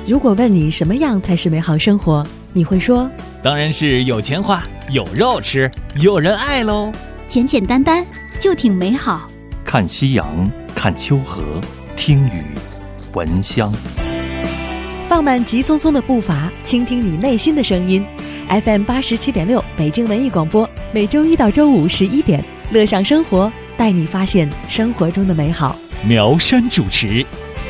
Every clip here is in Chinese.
如果问你什么样才是美好生活，你会说当然是有钱花，有肉吃，有人爱喽。 简简单单就挺美好。 看夕阳，看秋河，听雨，闻香。 放慢急匆匆的步伐，倾听你内心的声音。FM 87.6北京文艺广播，每周一到周五11点，乐享生活，带你发现生活中的美好。 苗山主持。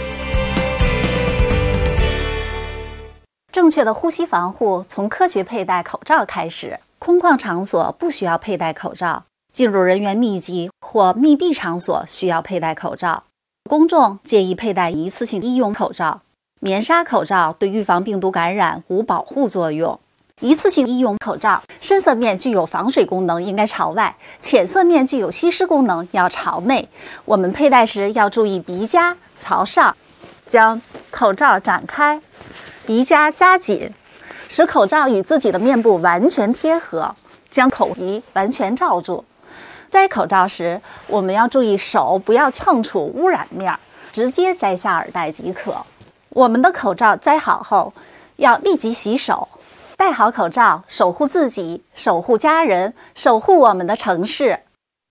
正确的呼吸防护从科学佩戴口罩开始。空旷场所不需要佩戴口罩，进入人员密集或密闭场所需要佩戴口罩。公众建议佩戴一次性医用口罩。棉纱口罩对预防病毒感染无保护作用。一次性医用口罩深色面具有防水功能，应该朝外；浅色面具有吸湿功能，要朝内。我们佩戴时要注意鼻夹朝上，将口罩展开，鼻夹夹紧，使口罩与自己的面部完全贴合，将口鼻完全罩住。摘口罩时，我们要注意手不要碰触污染面，直接摘下耳带即可。我们的口罩摘好后，要立即洗手。戴好口罩，守护自己，守护家人，守护我们的城市。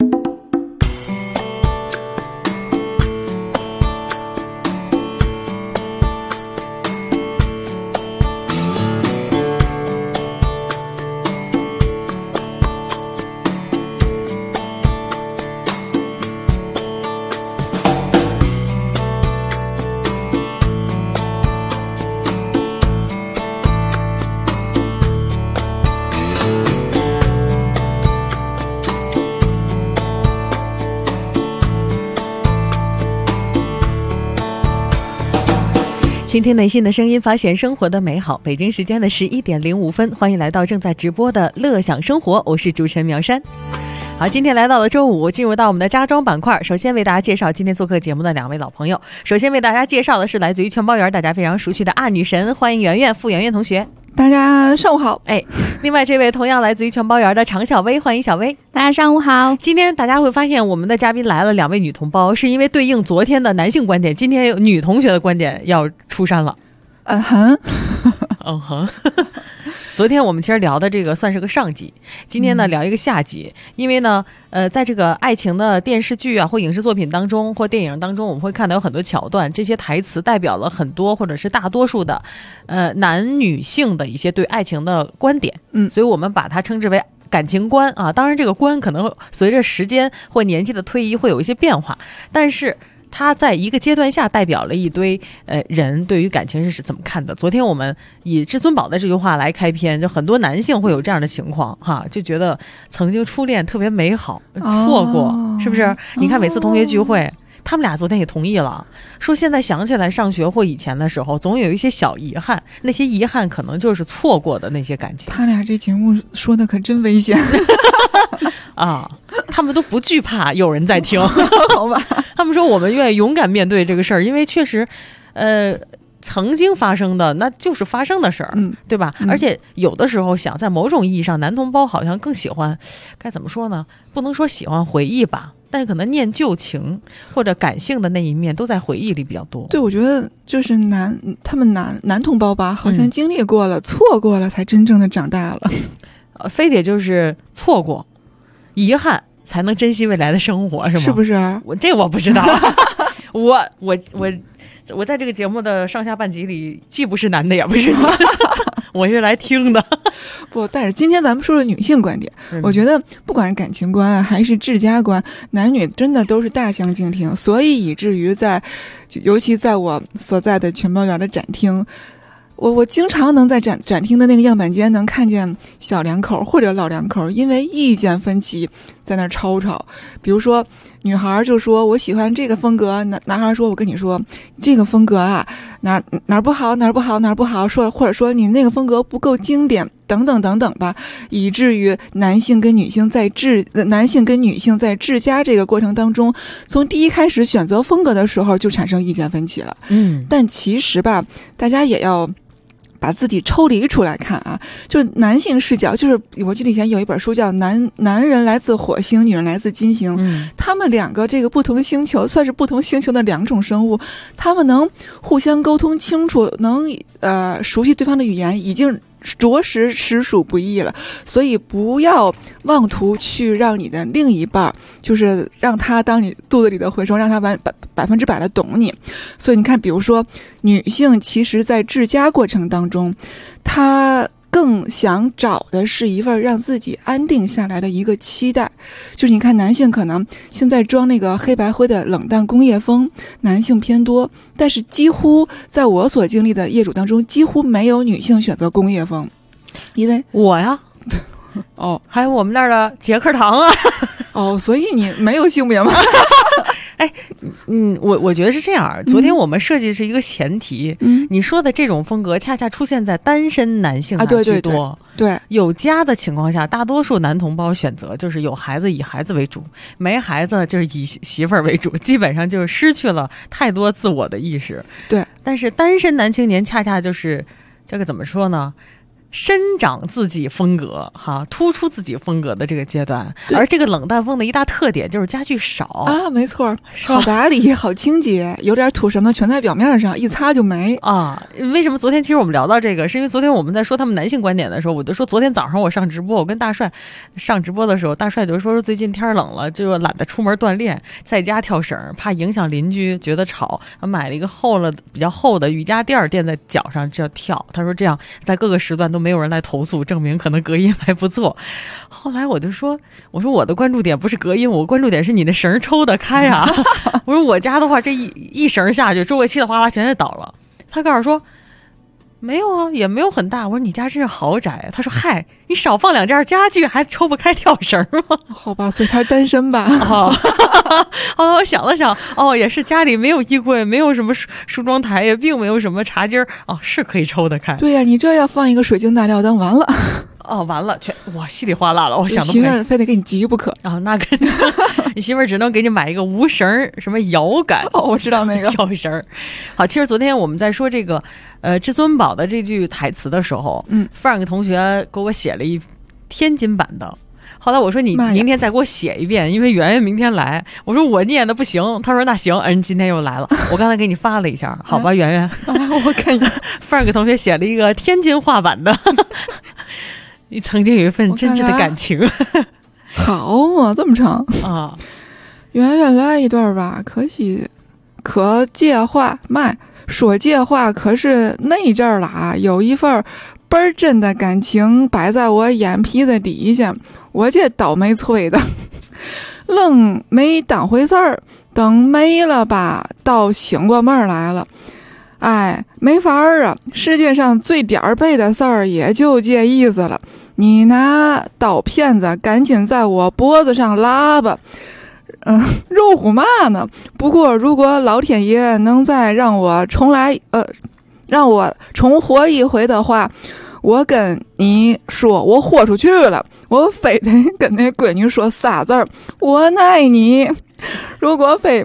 倾听内心的声音，发现生活的美好。北京时间的11点05分，欢迎来到正在直播的乐享生活，我是主持人苗山。好，今天来到了周五，进入到我们的家装板块。首先为大家介绍今天做客节目的两位老朋友。首先为大家介绍的是来自于全包园大家非常熟悉的爱女神，欢迎圆圆，傅圆圆同学。 大家上午好。 另外这位同样来自于全包园的常小薇，欢迎小薇。 大家上午好。 今天大家会发现我们的嘉宾来了两位女同胞，是因为对应昨天的男性观点，今天有女同学的观点要出山了。昨天我们其实聊的这个算是个上集，今天呢聊一个下集。因为呢在这个爱情的电视剧啊或影视作品当中或电影当中，我们会看到有很多桥段，这些台词代表了很多或者是大多数的男女性的一些对爱情的观点，所以我们把它称之为感情观啊。当然这个观可能随着时间或年纪的推移会有一些变化，但是他在一个阶段下代表了一堆人对于感情是怎么看的。昨天我们以至尊宝的这句话来开篇，就很多男性会有这样的情况哈，就觉得曾经初恋特别美好，错过，是不是？你看每次同学聚会，他们俩昨天也同意了，说现在想起来上学或以前的时候，总有一些小遗憾，那些遗憾可能就是错过的那些感情。 他俩这节目说的可真危险啊！他们都不惧怕有人在听， 好吧？ 他们说我们愿意勇敢面对这个事儿，因为确实，曾经发生的那就是发生的事儿，对吧？而且有的时候想，在某种意义上，男同胞好像更喜欢，该怎么说呢？不能说喜欢回忆吧，但可能念旧情或者感性的那一面都在回忆里比较多。 对，我觉得就是他们男同胞吧，好像经历过了、错过了，才真正的长大了。 非得就是错过、遗憾，才能珍惜未来的生活，是吗？ 是不是？ 我不知道。我在这个节目的上下半集里，既不是男的，也不是女的，我是来听的。 不，但是今天咱们说说女性观点，我觉得不管是感情观啊，还是治家观，男女真的都是大相径庭，所以以至于尤其在我所在的全包园的展厅。我经常能在展厅的那个样板间能看见小两口或者老两口因为意见分歧在那吵。比如说女孩就说我喜欢这个风格，男孩说我跟你说这个风格啊哪儿不好，说或者说你那个风格不够经典等等等等吧，以至于男性跟女性在治家这个过程当中，从第一开始选择风格的时候就产生意见分歧了。但其实吧，大家也要把自己抽离出来看啊，就是男性视角，就是我记得以前有一本书叫男人来自火星，女人来自金星，他们两个这个不同星球算是不同星球的两种生物，他们能互相沟通清楚，能熟悉对方的语言，已经着实实属不易了，所以不要妄图去让你的另一半，就是让他当你肚子里的蛔虫，让他100%的懂你。所以你看，比如说女性，其实在治家过程当中，她更想找的是一份让自己安定下来的一个期待。就是你看男性可能现在装那个黑白灰的冷淡工业风，男性偏多，但是几乎在我所经历的业主当中，几乎没有女性选择工业风。因为我呀哦， 还有我们那儿的杰克堂啊哦，所以你没有性别吗？ 哎，我觉得是这样。昨天我们设计是一个前提，你说的这种风格恰恰出现在单身男性居多。 对， 有家的情况下，大多数男同胞选择就是有孩子以孩子为主，没孩子就是以媳妇儿为主，基本上就是失去了太多自我的意识。 对， 但是单身男青年恰恰就是这个怎么说呢？伸长自己风格哈，突出自己风格的这个阶段。而这个冷淡风的一大特点就是家具少啊，没错，好打理，好清洁，有点土什么全在表面上，一擦就没啊。为什么昨天其实我们聊到这个，是因为昨天我们在说他们男性观点的时候，我就说昨天早上我上直播，我跟大帅上直播的时候，大帅就说最近天冷了，就懒得出门锻炼，在家跳绳，怕影响邻居，觉得吵，买了一个比较厚的瑜伽垫垫在脚上就要跳。他说这样在各个时段都没有人来投诉，证明可能隔音还不错。后来我就说，我说我的关注点不是隔音，我关注点是你的绳抽得开啊。我说我家的话，这一绳下去，周围稀里哗啦全就倒了。他告诉说没有啊，也没有很大。我说你家真是豪宅。他说嗨，你少放2件家具还抽不开跳绳吗？ 好吧，所以他是单身吧。 我想了想，也是家里没有衣柜，没有什么梳妆台，也并没有什么茶几儿，是可以抽得开。 对呀，你这要放一个水晶大吊灯，完了。 完了，哇，稀里哗啦了，我想媳妇儿非得给你急不可啊！那跟你媳妇儿只能给你买一个无绳什么摇杆我知道那个跳绳。好，其实昨天我们在说这个至尊宝的这句台词的时候，Frank 同学给我写了一天津版的。后来我说你明天再给我写一遍，因为圆圆明天来。我说我念的不行，他说那行，人今天又来了。我刚才给你发了一下，好吧，圆圆。 我看一下 ，Frank 同学写了一个天津话版的。你曾经有一份真挚的感情， 好嘛，这么长啊！ 圆圆来一段吧，可借话卖说借话，可是那阵儿了啊，有一份倍儿真的感情摆在我眼皮子底下，我这倒霉催的，愣没当回事儿，等没了吧，倒醒过闷儿来了。哎，没法儿啊，世界上最点儿背的事儿也就这意思了。你拿刀片子赶紧在我脖子上拉吧。肉乎嘛呢？不过如果老天爷能再让我重活一回的话，我跟你说，我豁出去了，我非得跟那闺女说仨字儿，我爱你。如果非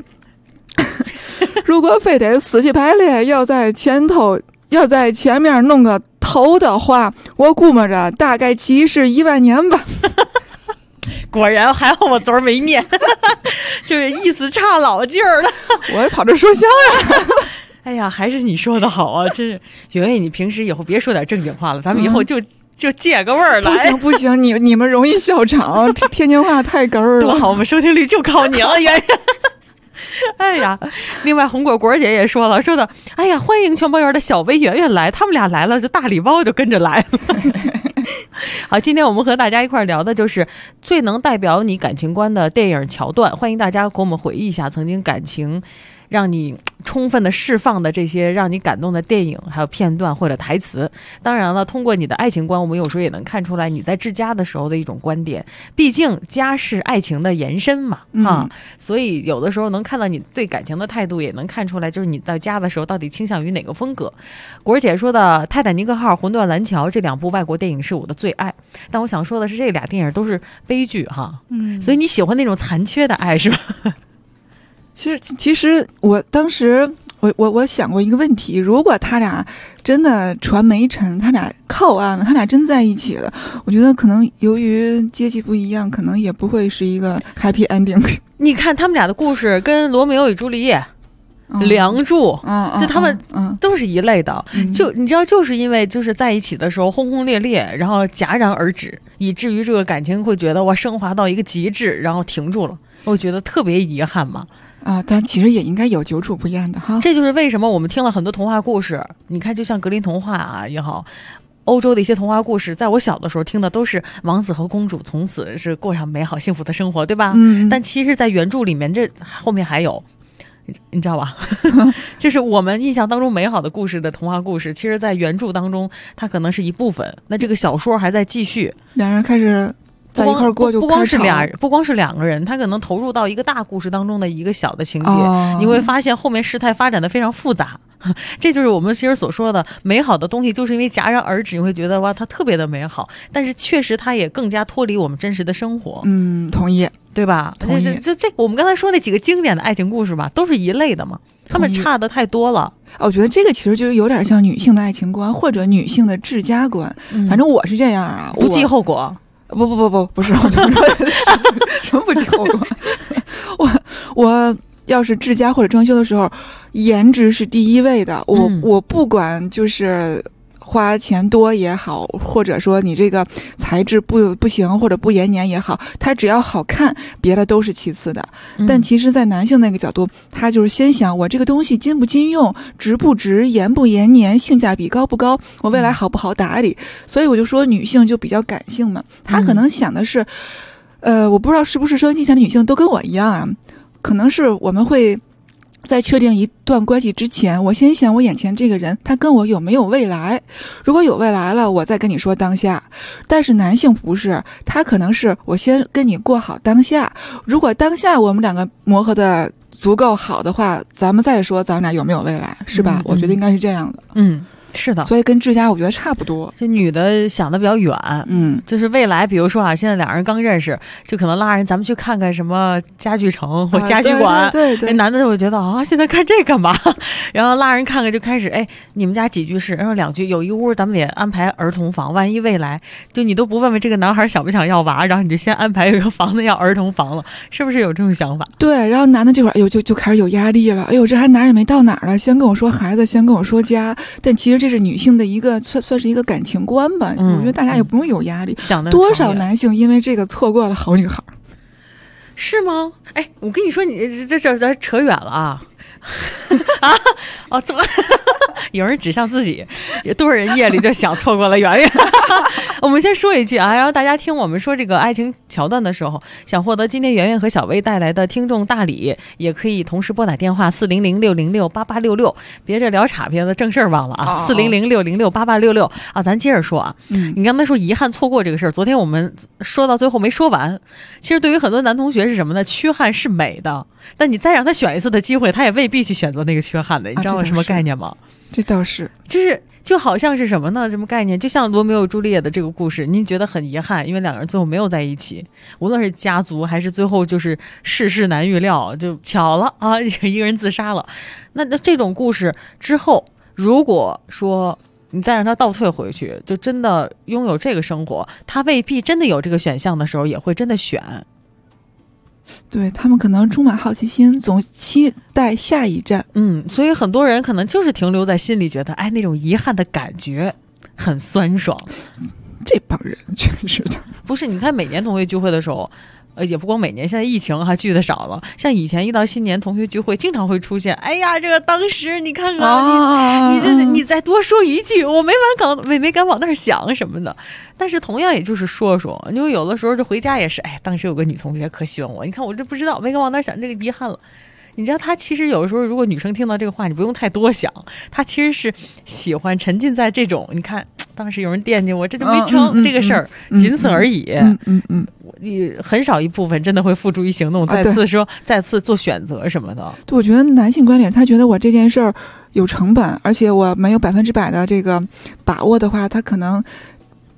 得死乞白赖要在前面弄个头的话，我估摸着大概其是10000年吧。 果然还好我昨儿没念，就是意思差老劲儿了。 我还跑这说相声。 哎呀，还是你说的好啊！真是圆圆，你平时以后别说点正经话了，咱们以后就借个味儿来。 不行，你们容易笑场，天津话太哏儿了。 多好，我们收听率就靠你了，圆圆。哎呀，另外红果姐也说的，哎呀，欢迎全包园的小薇圆圆来，他们俩来了，就大礼包就跟着来了。好，今天我们和大家一块聊的就是最能代表你感情观的电影桥段，欢迎大家给我们回忆一下曾经感情让你充分的释放的这些让你感动的电影还有片段或者台词。当然了，通过你的爱情观，我们有时候也能看出来你在治家的时候的一种观点，毕竟家是爱情的延伸嘛，所以有的时候能看到你对感情的态度，也能看出来就是你在家的时候到底倾向于哪个风格。果儿姐说的泰坦尼克号、魂断蓝桥这2部外国电影是我的最爱，但我想说的是这俩电影都是悲剧哈，所以你喜欢那种残缺的爱是吧？ 其实我当时我想过一个问题，如果他俩真的船没沉，他俩靠岸了，他俩真在一起了，我觉得可能由于阶级不一样，可能也不会是一个 happy ending。 你看他们俩的故事跟罗密欧与朱丽叶梁祝，就他们都是一类的。就你知道，就是因为就是在一起的时候轰轰烈烈，然后戛然而止，以至于这个感情会觉得哇升华到一个极致，然后停住了，我觉得特别遗憾嘛。 但其实也应该有久处不厌的哈。 这就是为什么我们听了很多童话故事，你看，就像格林童话啊也好，欧洲的一些童话故事，在我小的时候听的都是王子和公主从此是过上美好幸福的生活，对吧？但其实在原著里面，这后面还有，你知道吧？就是我们印象当中美好的故事的童话故事，其实在原著当中它可能是一部分，那这个小说还在继续， 两人开始在一块过，就不光是两个人，他可能投入到一个大故事当中的一个小的情节，你会发现后面事态发展的非常复杂。这就是我们其实所说的美好的东西，就是因为戛然而止，你会觉得哇，它特别的美好，但是确实它也更加脱离我们真实的生活。 同意， 对吧？ 同意。 这我们刚才说那几个经典的爱情故事吧，都是一类的嘛，他们差的太多了。 我觉得这个其实就有点像女性的爱情观或者女性的治家观。反正我是这样啊， 不计后果。 不是，我就说什么不计后果。我要是治家或者装修的时候，颜值是第一位的。我不管就是花钱多也好，或者说你这个材质不行或者不延年也好，它只要好看，别的都是其次的。但其实在男性那个角度，他就是先想我这个东西经不经用，值不值，延不延年，性价比高不高，我未来好不好打理。所以我就说女性就比较感性嘛，她可能想的是我不知道是不是收音机前的女性都跟我一样啊，可能是我们会在确定一段关系之前，我先想我眼前这个人他跟我有没有未来，如果有未来了，我再跟你说当下。但是男性不是，他可能是我先跟你过好当下，如果当下我们两个磨合的足够好的话，咱们再说咱们俩有没有未来，是吧？我觉得应该是这样的。 是的， 所以跟治家我觉得差不多。 这女的想的比较远，就是未来，比如说啊，现在两人刚认识，就可能拉人咱们去看看什么家具城或家具馆， 对， 男的就会觉得现在看这干嘛？然后拉人看看就开始，你们家几居室？然后2居，有一屋咱们得安排儿童房，万一未来就你都不问问这个男孩想不想要娃，然后你就先安排有一个房子要儿童房了，是不是有这种想法？ 对，然后男的这会儿就开始有压力了，这还哪也没到哪儿了，先跟我说孩子，先跟我说家，但其实这是女性的一个算是一个感情观吧。我觉得大家也不用有压力。多少男性因为这个错过了好女孩， 是吗？我跟你说，你这咱扯远了啊！怎么有人指向自己？多少人夜里就想错过了圆圆。我们先说一句啊，然后大家听我们说这个爱情桥段的时候，想获得今天圆圆和小薇带来的听众大礼，也可以同时拨打电话400-606-8866，别这聊岔别的正事儿忘了啊，400-606-8866啊，咱接着说啊。你刚才说遗憾错过这个事儿，昨天我们说到最后没说完。其实对于很多男同学是什么呢？缺憾是美的，但你再让他选一次的机会，他也未必去选择那个缺憾的。你知道我什么概念吗？ 这倒是， 就好像是什么呢？什么概念？就像罗密欧朱丽叶的这个故事，您觉得很遗憾，因为两个人最后没有在一起，无论是家族还是最后就是世事难预料，就巧了啊，一个人自杀了。那这种故事之后，如果说你再让他倒退回去，就真的拥有这个生活，他未必真的有这个选项的时候，也会真的选。 对，他们可能充满好奇心，总期待下一站。 所以很多人可能就是停留在心里，觉得那种遗憾的感觉很酸爽。 这帮人真是的。 不是，你看每年同学聚会的时候，也不光每年，现在疫情还聚的少了。像以前一到新年同学聚会，经常会出现，这个当时你看看，你再多说一句，我没敢往那儿想什么的。但是同样也就是说，因为有的时候就回家也是，当时有个女同学可喜欢我，你看我这不知道，没敢往那儿想，这个遗憾了。你知道他其实有的时候，如果女生听到这个话，你不用太多想，他其实是喜欢沉浸在这种，你看当时有人惦记我，这就没成这个事儿，仅此而已。你很少一部分真的会付诸于行动，再次做选择什么的。 对，我觉得男性观点，他觉得我这件事儿有成本，而且我没有100%的这个把握的话，他可能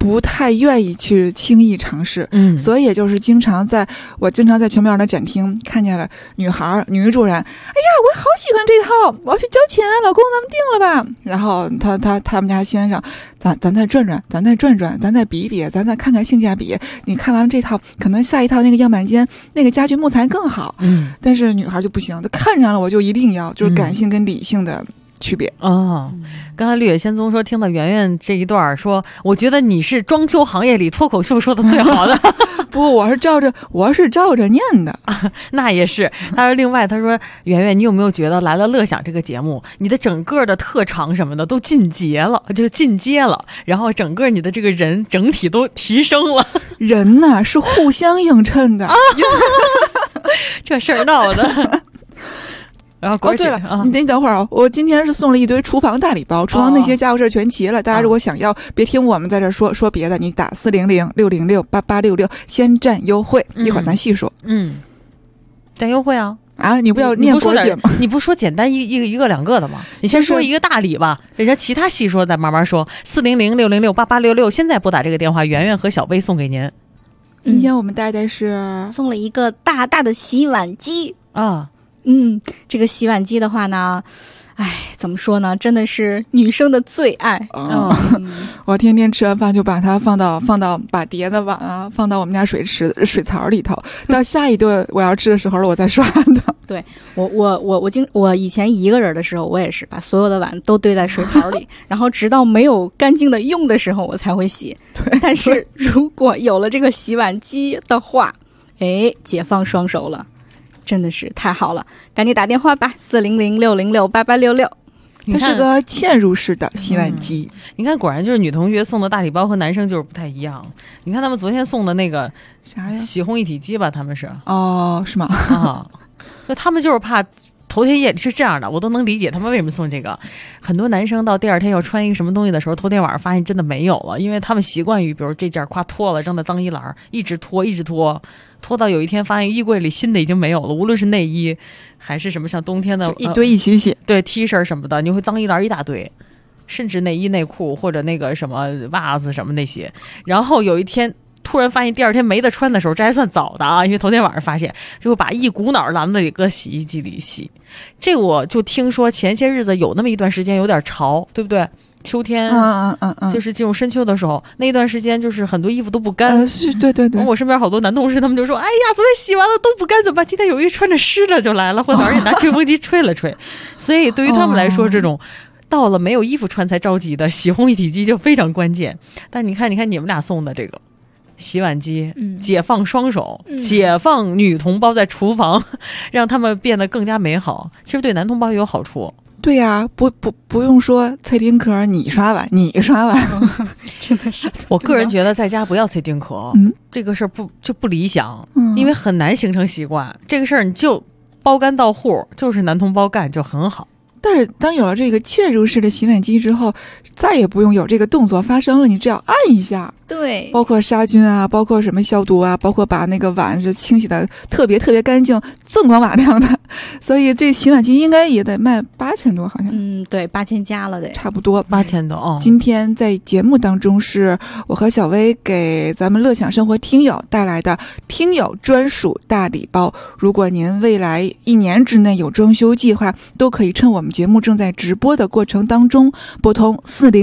不太愿意去轻易尝试，所以也就是我经常在全苗的展厅看见了女主人，哎呀，我好喜欢这套，我要去交钱，老公咱们定了吧。然后他们家先生，咱再转转，咱再比一比，咱再看看性价比。你看完了这套，可能下一套那个样板间那个家具木材更好。但是女孩就不行，她看上了我就一定要，就是感性跟理性的区别。 刚才绿野仙踪说听到圆圆这一段说，我觉得你是装修行业里脱口秀说的最好的。 不，我是照着念的。 那也是。他说另外他说，圆圆你有没有觉得来了乐享这个节目，你的整个的特长什么的都进阶了，然后整个你的这个人整体都提升了。 人呐是互相映衬的。 这事儿闹的。然后对了，你等会儿啊！我今天是送了一堆厨房大礼包，厨房那些家伙事全齐了。大家如果想要，别听我们在这说别的，你打400-606-8866，先占优惠。一会儿咱细说。 占优惠啊！ 你不要念波姐吗？ 你不说简单一个两个的吗？你先说一个大礼吧，人家其他细说再慢慢说。400-606-8866，现在拨打这个电话，圆圆和小薇送给您。 今天我们带的是送了一个大大的洗碗机啊。 这个洗碗机的话呢，怎么说呢，真的是女生的最爱。 我天天吃完饭就把它放到把碟子碗啊放到我们家水槽里头，到下一顿我要吃的时候了我再刷的。 对，我以前一个人的时候，我也是把所有的碗都堆在水槽里，然后直到没有干净的用的时候我才会洗。 对， 但是如果有了这个洗碗机的话，解放双手了。真的是太好了，赶紧打电话吧，400-606-8866。 它是个嵌入式的洗碗机。 你看，果然就是女同学送的大礼包和男生就是不太一样。你看他们昨天送的那个啥呀？ 洗烘一体机吧，他们是是吗？ 那他们就是怕头天夜是这样的，我都能理解他们为什么送这个。很多男生到第二天要穿一个什么东西的时候，头天晚上发现真的没有了，因为他们习惯于比如这件夸脱了扔在脏衣篮，一直拖到有一天发现衣柜里新的已经没有了，无论是内衣还是什么像冬天的一堆一起洗， 对 T 恤什么的，你会脏衣篮一大堆，甚至内衣内裤或者那个什么袜子什么那些。然后有一天突然发现第二天没得穿的时候，这还算早的啊，因为头天晚上发现，就会把一股脑篮子里搁洗衣机里洗。这我就听说前些日子有那么一段时间有点潮，对不对？秋天，就是进入深秋的时候，那一段时间就是很多衣服都不干。对。我身边好多男同事，他们就说：“哎呀，昨天洗完了都不干，怎么办？今天有一穿着湿的就来了，或者也拿吹风机吹了吹。”所以对于他们来说，这种到了没有衣服穿才着急的洗烘一体机就非常关键。但你看你们俩送的这个洗碗机，解放双手，解放女同胞在厨房，让他们变得更加美好。其实对男同胞也有好处。 对呀，不用说蔡丁壳，你刷碗，真的是。 我个人觉得在家不要蔡丁壳，这个事儿不理想，因为很难形成习惯。这个事儿你就包干到户，就是男同胞干就很好。 但是当有了这个嵌入式的洗碗机之后，再也不用有这个动作发生了，你只要按一下， 对， 包括杀菌啊，包括什么消毒啊，包括把那个碗是清洗的特别干净，锃光瓦亮的。所以这洗碗机应该也得卖8000多，好像。 对，8000加了得， 差不多 8000多。 今天在节目当中，是我和小薇给咱们乐享生活听友带来的听友专属大礼包。如果您未来1年之内有装修计划，都可以趁我们节目正在直播的过程当中，拨通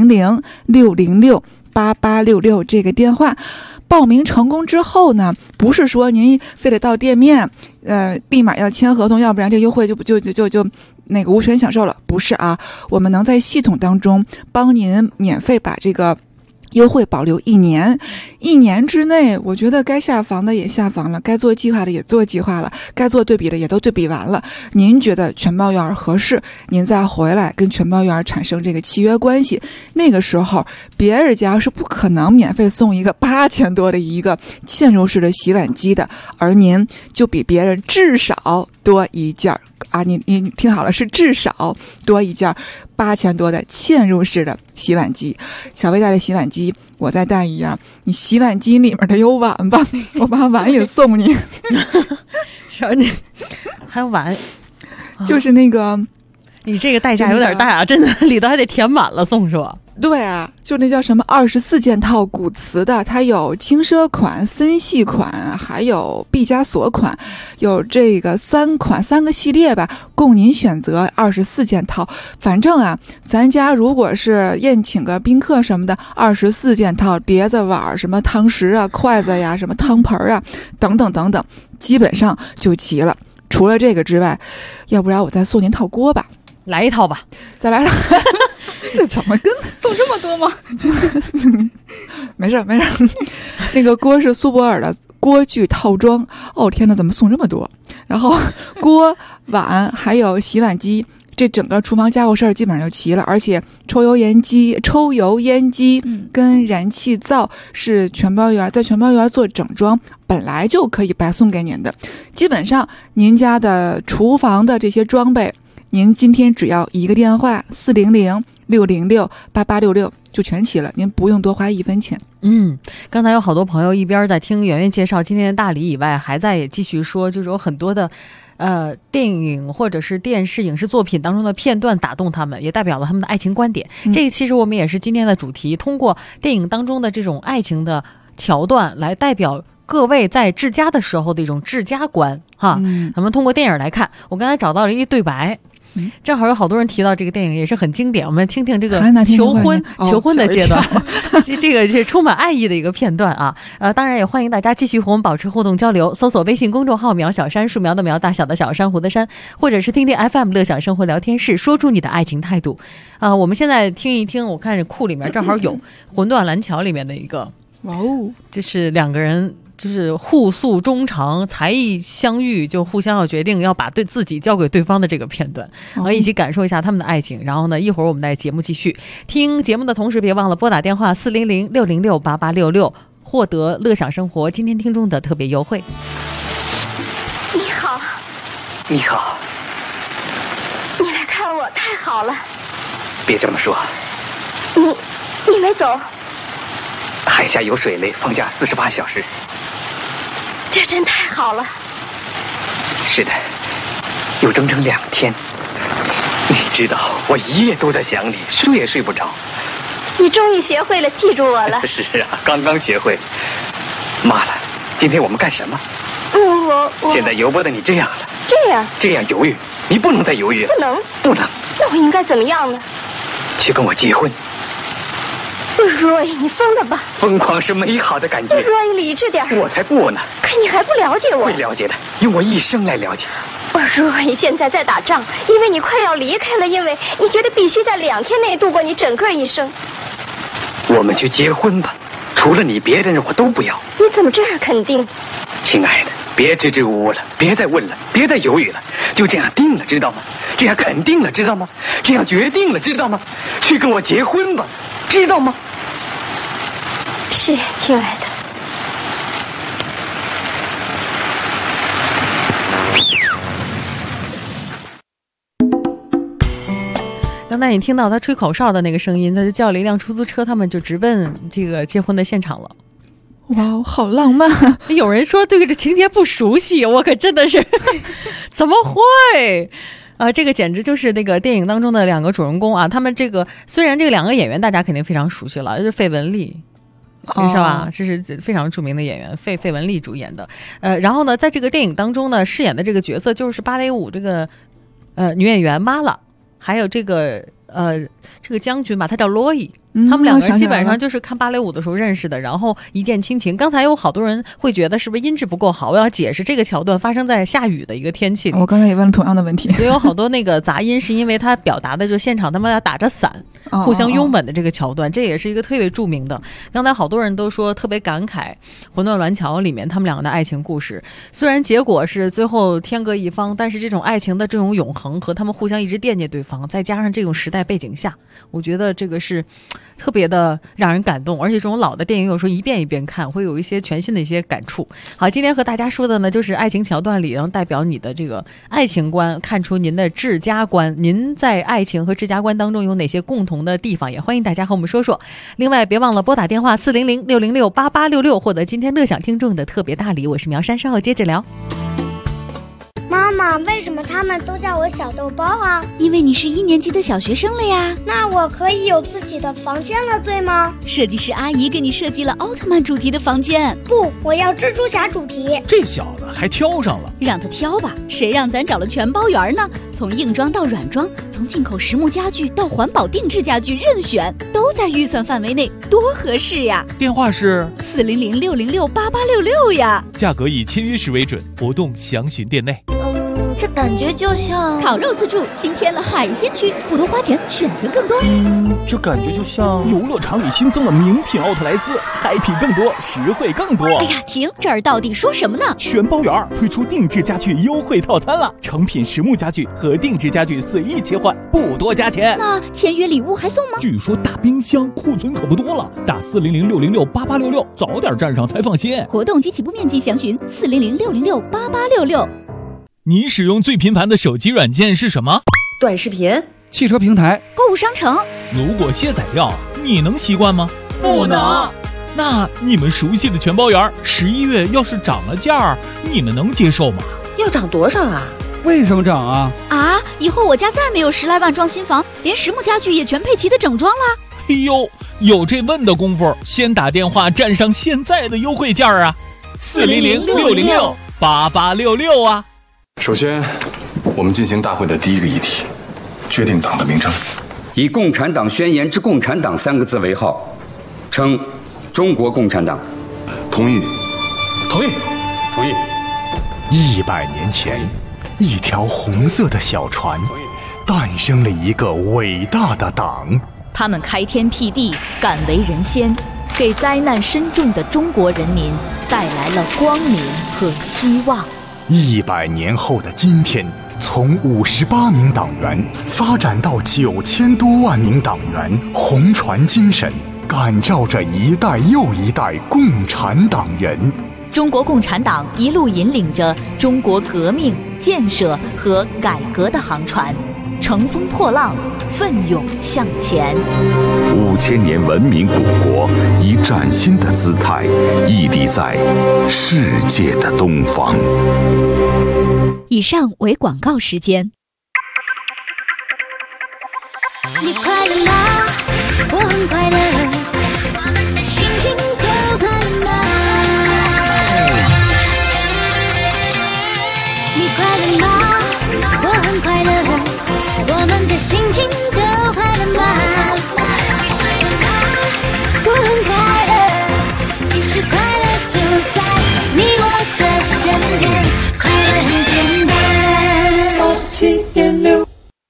400-606-8866这个电话。报名成功之后呢，不是说您非得到店面，立马要签合同，要不然这优惠就那个无权享受了。不是啊，我们能在系统当中帮您免费把这个优惠保留1年，1年之内，我觉得该下房的也下房了，该做计划的也做计划了，该做对比的也都对比完了。您觉得全包园合适，您再回来跟全包园产生这个契约关系。那个时候，别人家是不可能免费送一个8000多的一个嵌入式的洗碗机的，而您就比别人至少多一件啊！你听好了，是至少多一件8000多的嵌入式的洗碗机。小薇带的洗碗机，我再带一样。你洗碗机里面的有碗吧？我把碗也送你。 啥？你还有碗？ 就是那个， 你这个代价有点大啊！真的，里头还得填满了送是吧？ 对啊，就那叫什么24件套古瓷的，它有轻奢款、森系款，还有毕加索款，有这个3个系列吧，供您选择24件套。反正啊，咱家如果是宴请个宾客什么的，24件套，碟子碗、什么汤匙啊、筷子呀、什么汤盆啊，等等等等，基本上就齐了。除了这个之外，要不然我再送您套锅吧。 来一套吧， 再来。这怎么跟送这么多吗？ 没事。那个锅是苏泊尔的锅具套装。哦天哪，怎么送这么多？然后锅、碗还有洗碗机，这整个厨房家务事儿基本上就齐了。而且抽油烟机跟燃气灶是全包圆，在全包圆做整装，本来就可以白送给您的。基本上您家的厨房的这些装备，您今天只要一个电话400-606-8866就全齐了，您不用多花1分钱。 刚才有好多朋友一边在听圆圆介绍今天的大礼以外，还在继续说，就是有很多的电影或者是电视影视作品当中的片段打动他们，也代表了他们的爱情观点。这个其实我们也是今天的主题，通过电影当中的这种爱情的桥段来代表各位在治家的时候的一种治家观哈。咱们通过电影来看，我刚才找到了一对白。正好有好多人提到这个电影也是很经典，我们听听这个求婚的阶段，这个是充满爱意的一个片段啊。当然也欢迎大家继续和我们保持互动交流，搜索微信公众号苗小山，树苗的苗，大小的小，珊瑚的珊，或者是听听 FM 乐享生活聊天室，说出你的爱情态度。我们现在听一听，我看这库里面正好有魂断蓝桥里面的一个，就是两个人就是互诉衷肠，才一相遇就互相要决定要把对自己交给对方的这个片段，一起感受一下他们的爱情。然后呢，一会儿我们在节目继续听节目的同时，别忘了拨打电话400-606-8866，获得乐享生活今天听众的特别优惠。 你好。 你好。 你来看我太好了。 别这么说。 你没走。 海下有水雷，放假48小时。 这真太好了。 是的，有整整2天。你知道，我一夜都在想你，睡也睡不着。 你终于学会了记住我了。 是啊，刚刚学会。妈了，今天我们干什么？ 我现在由不得你这样了。这样犹豫，你不能再犹豫了。不能。 那我应该怎么样呢？ 去跟我结婚。 Roy， 你疯了吧？ 疯狂是美好的感觉。 Roy， 理智点。 我才不呢。 可你还不了解我。 会了解的，用我一生来了解。 Roy， 现在在打仗，因为你快要离开了，因为你觉得必须在2天内度过你整个一生。 我们去结婚吧，除了你，别人我都不要。 你怎么这样肯定？ 亲爱的，别支支吾吾了，别再问了，别再犹豫了，就这样定了，知道吗？这样肯定了，知道吗？这样决定了，知道吗？去跟我结婚吧，知道吗？ 是，亲爱的。 刚才你听到他吹口哨的那个声音，他就叫了一辆出租车，他们就直奔这个结婚的现场了。 哇，好浪漫！ 有人说对这情节不熟悉，我可真的是怎么会？这个简直就是那个电影当中的2个主人公啊！他们这个虽然这个2个演员大家肯定非常熟悉了，就是费雯丽。是吧？这是非常著名的演员费雯丽主演的。然后呢，在这个电影当中呢，饰演的这个角色就是芭蕾舞这个女演员玛拉，还有这个将军吧，他叫洛伊。他们2个人基本上就是看芭蕾舞的时候认识的，然后一见倾情。刚才有好多人会觉得是不是音质不够好，我要解释这个桥段发生在下雨的一个天气里。 我刚才也问了同样的问题。 所以有好多那个杂音是因为他表达的就是现场他们俩打着伞互相拥吻的这个桥段，这也是一个特别著名的。刚才好多人都说特别感慨《魂断蓝桥》里面他们2个的爱情故事，虽然结果是最后天各一方，但是这种爱情的这种永恒和他们互相一直惦记对方，再加上这种时代背景下，我觉得这个是特别的让人感动。而且这种老的电影有时候一遍一遍看会有一些全新的一些感触。好，今天和大家说的呢就是爱情桥段里能代表你的这个爱情观，看出您的治家观，您在爱情和治家观当中有哪些共同的地方，也欢迎大家和我们说说。另外别忘了拨打电话400-606-8866，获得今天乐享听众的特别大礼。我是苗珊，稍后接着聊。 妈妈， 妈，为什么他们都叫我小豆包啊？ 因为你是1年级的小学生了呀。 那我可以有自己的房间了，对吗？ 设计师阿姨给你设计了奥特曼主题的房间。 不，我要蜘蛛侠主题。 这小子还挑上了。 让他挑吧，谁让咱找了全包圆呢？从硬装到软装，从进口实木家具到环保定制家具，任选，都在预算范围内，多合适呀！ 电话是 400-606-8866呀。 价格以签约时为准，活动详询店内。 这感觉就像烤肉自助新添了海鲜区，不多花钱，选择更多。 这感觉就像游乐场里新增了名品奥特莱斯，嗨皮更多，实惠更多。 哎呀，停！这儿到底说什么呢？ 全包圆推出定制家具优惠套餐了，成品实木家具和定制家具随意切换，不多加钱。 那签约礼物还送吗？ 据说大冰箱库存可不多了，打400-606-8866，早点站上才放心。 活动及起步面积详询400-606-8866。 你使用最频繁的手机软件是什么？ 短视频、 汽车平台、 购物商城。 如果卸载掉，你能习惯吗？ 不能。 那你们熟悉的全包圆11月要是涨了价，你们能接受吗？ 要涨多少啊？ 为什么涨啊？ 以后我家再没有10来万装新房，连实木家具也全配齐的整装了。 哎呦，有这问的功夫，先打电话占上现在的优惠价啊！400-606-8866啊！ 首先，我们进行大会的第一个议题，决定党的名称。 以共产党宣言之共产党3个字为号，称中国共产党。 同意。 同意。同意。 100年前，一条红色的小船，诞生了一个伟大的党。 他们开天辟地，敢为人先，给灾难深重的中国人民带来了光明和希望。 100年后的今天，从58名党员发展到9000多万名党员，红船精神感召着一代又一代共产党人。 中国共产党一路引领着中国革命、建设和改革的航船，乘风破浪，奋勇向前。 5000年文明古国以崭新的姿态屹立在世界的东方。 以上为广告时间。 你快乐吗？我很快乐，我们的心情都快乐吗？你快乐吗？我很快乐，我们的心情都快乐吗？我很快乐，其实快乐就在你我的身边，快乐很简单。7.6。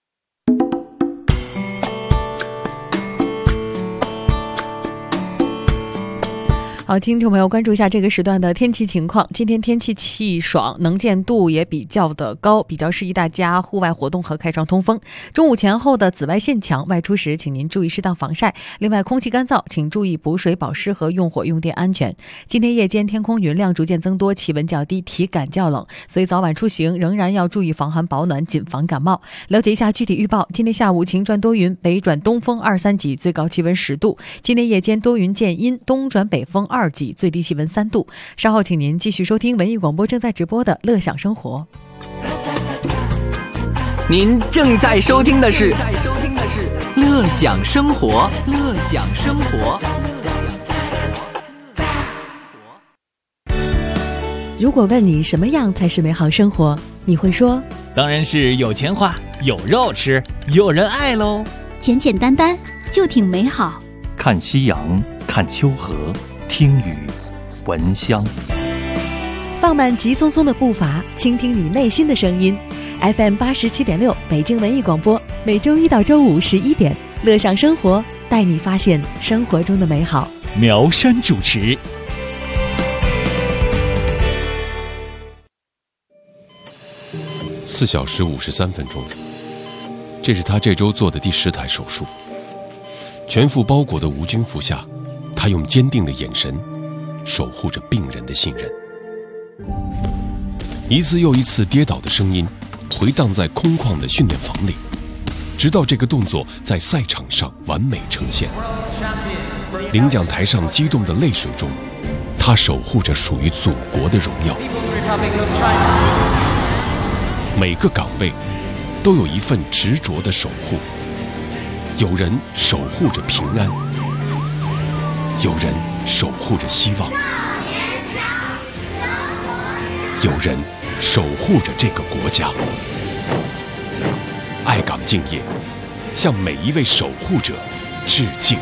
好，听众朋友，关注一下这个时段的天气情况。今天天气气爽，能见度也比较的高，比较适宜大家户外活动和开窗通风。中午前后的紫外线强，外出时请您注意适当防晒。另外，空气干燥，请注意补水保湿和用火用电安全。今天夜间天空云量逐渐增多，气温较低，体感较冷，所以早晚出行仍然要注意防寒保暖，谨防感冒。了解一下具体预报：今天下午晴转多云，北转东风2、3级，最高气温10度；今天夜间多云见阴，东转北风2级，最低气温3度。稍后请您继续收听文艺广播正在直播的乐享生活。 您正在收听的是乐享生活，乐享生活。 如果问你什么样才是美好生活，你会说当然是有钱花，有肉吃，有人爱喽。 简简单单就挺美好。 看夕阳，看秋荷，听雨，闻香。 放慢急匆匆的步伐，倾听你内心的声音。FM 87.6北京文艺广播，每周一到周五11点，乐享生活，带你发现生活中的美好。 苗山主持。 4小时53分钟，这是他这周做的第10台手术。全副包裹的无菌服下，他用坚定的眼神守护着病人的信任。一次又一次跌倒的声音回荡在空旷的训练房里，直到这个动作在赛场上完美呈现。领奖台上激动的泪水中，他守护着属于祖国的荣耀。 每个岗位都有一份执着的守护。有人守护着平安，有人守护着希望，有人守护着这个国家。爱岗敬业，向每一位守护者致敬。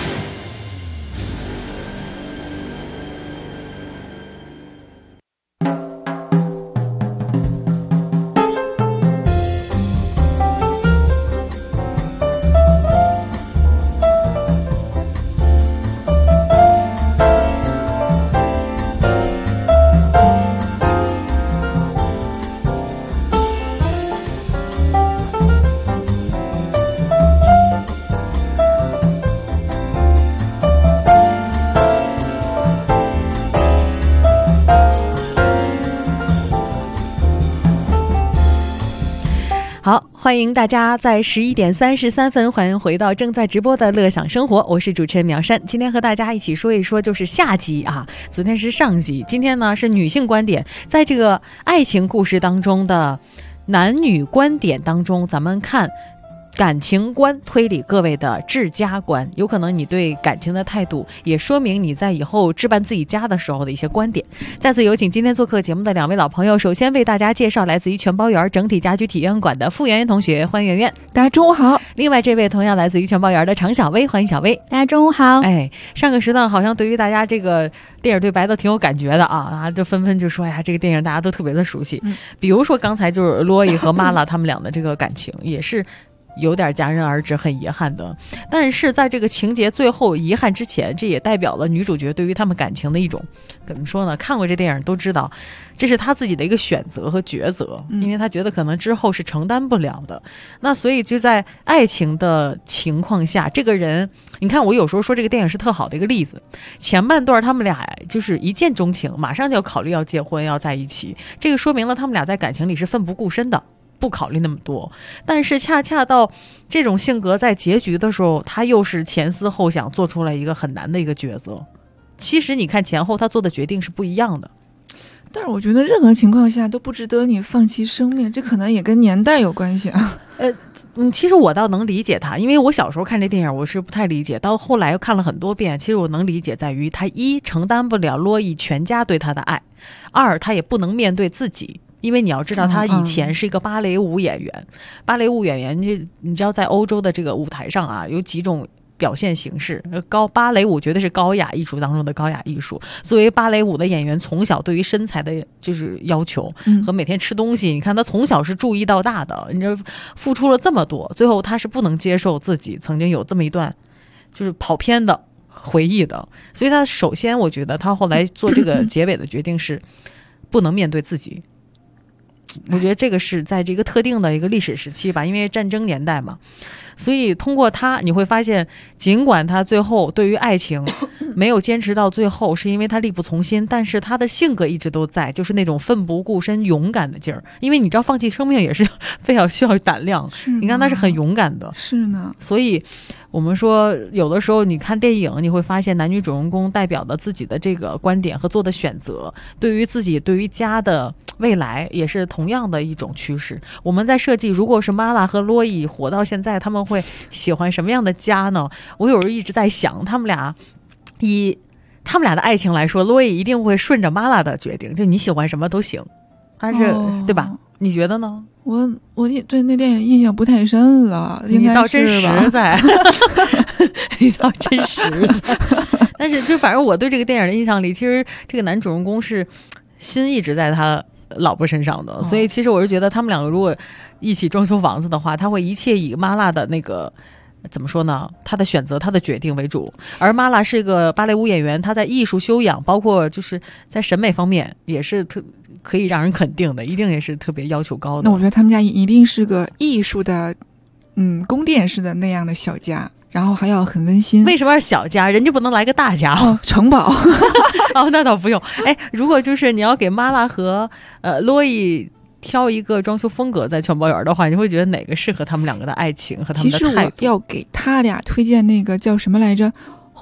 好，欢迎大家在11点33分，欢迎回到正在直播的乐享生活，我是主持人苗珊。今天和大家一起说一说就是下集啊，昨天是上集，今天呢是女性观点，在这个爱情故事当中的男女观点当中，咱们看感情观推理各位的治家观，有可能你对感情的态度也说明你在以后置办自己家的时候的一些观点。再次有请今天做客节目的两位老朋友，首先为大家介绍来自于全包园整体家居体验馆的傅圆圆同学，欢迎圆圆。 大家中午好。 另外这位同样来自于全包园的常小薇，欢迎小薇。 大家中午好。 哎，上个时段好像对于大家这个电影对白都挺有感觉的啊，就纷纷就说呀，这个电影大家都特别的熟悉。比如说刚才就是洛伊和玛拉他们俩的这个感情也是有点戛然而止，很遗憾的。但是在这个情节最后遗憾之前，这也代表了女主角对于他们感情的一种怎么说呢，看过这电影都知道这是她自己的一个选择和抉择，因为她觉得可能之后是承担不了的。那所以就在爱情的情况下，这个人你看，我有时候说这个电影是特好的一个例子，前半段他们俩就是一见钟情，马上就要考虑要结婚要在一起，这个说明了他们俩在感情里是奋不顾身的，不考虑那么多。但是恰恰到这种性格在结局的时候，他又是前思后想做出来一个很难的一个抉择。其实你看前后他做的决定是不一样的， 但是我觉得任何情况下都不值得你放弃生命，这可能也跟年代有关系啊。 其实我倒能理解他，因为我小时候看这电影我是不太理解，到后来又看了很多遍，其实我能理解在于他一承担不了洛伊全家对他的爱，二他也不能面对自己。因为你要知道他以前是一个芭蕾舞演员，芭蕾舞演员你知道在欧洲的这个舞台上啊，有几种表现形式，芭蕾舞绝对是高雅艺术当中的高雅艺术。作为芭蕾舞的演员，从小对于身材的就是要求和每天吃东西，你看他从小是注意到大的，你这付出了这么多，最后他是不能接受自己曾经有这么一段就是跑偏的回忆的。所以他首先我觉得他后来做这个结尾的决定是不能面对自己。我觉得这个是在这个特定的一个历史时期吧，因为战争年代嘛，所以通过他你会发现，尽管他最后对于爱情没有坚持到最后，是因为他力不从心，但是他的性格一直都在，就是那种奋不顾身勇敢的劲儿。因为你知道放弃生命也是非常需要胆量，你看他是很勇敢的。 是呢。 所以我们说有的时候你看电影，你会发现男女主人公代表的自己的这个观点和做的选择，对于自己对于家的未来也是同样的一种趋势。我们在设计如果是玛拉和洛伊活到现在，他们会喜欢什么样的家呢？我有时候一直在想，他们俩的爱情来说，洛伊一定会顺着玛拉的决定，就你喜欢什么都行，他是、对吧？你觉得呢？ 我也对那电影印象不太深了，应该是吧？ 你倒真实在，你倒真实在。但是就反正我对这个电影的印象里，其实这个男主人公是心一直在他老婆身上的，所以其实我是觉得他们两个如果一起装修房子的话，他会一切以玛拉的那个怎么说呢，他的选择他的决定为主。而玛拉是个芭蕾舞演员，他在艺术修养包括就是在审美方面也是可以让人肯定的，一定也是特别要求高的。 那我觉得他们家一定是个艺术的宫殿式的那样的小家，然后还要很温馨。 为什么是小家？人家不能来个大家城堡那倒不用。如果就是你要给玛拉和洛伊挑一个装修风格在全包园的话，你会觉得哪个适合他们两个的爱情和他们的态度？ 其实我要给他俩推荐那个叫什么来着，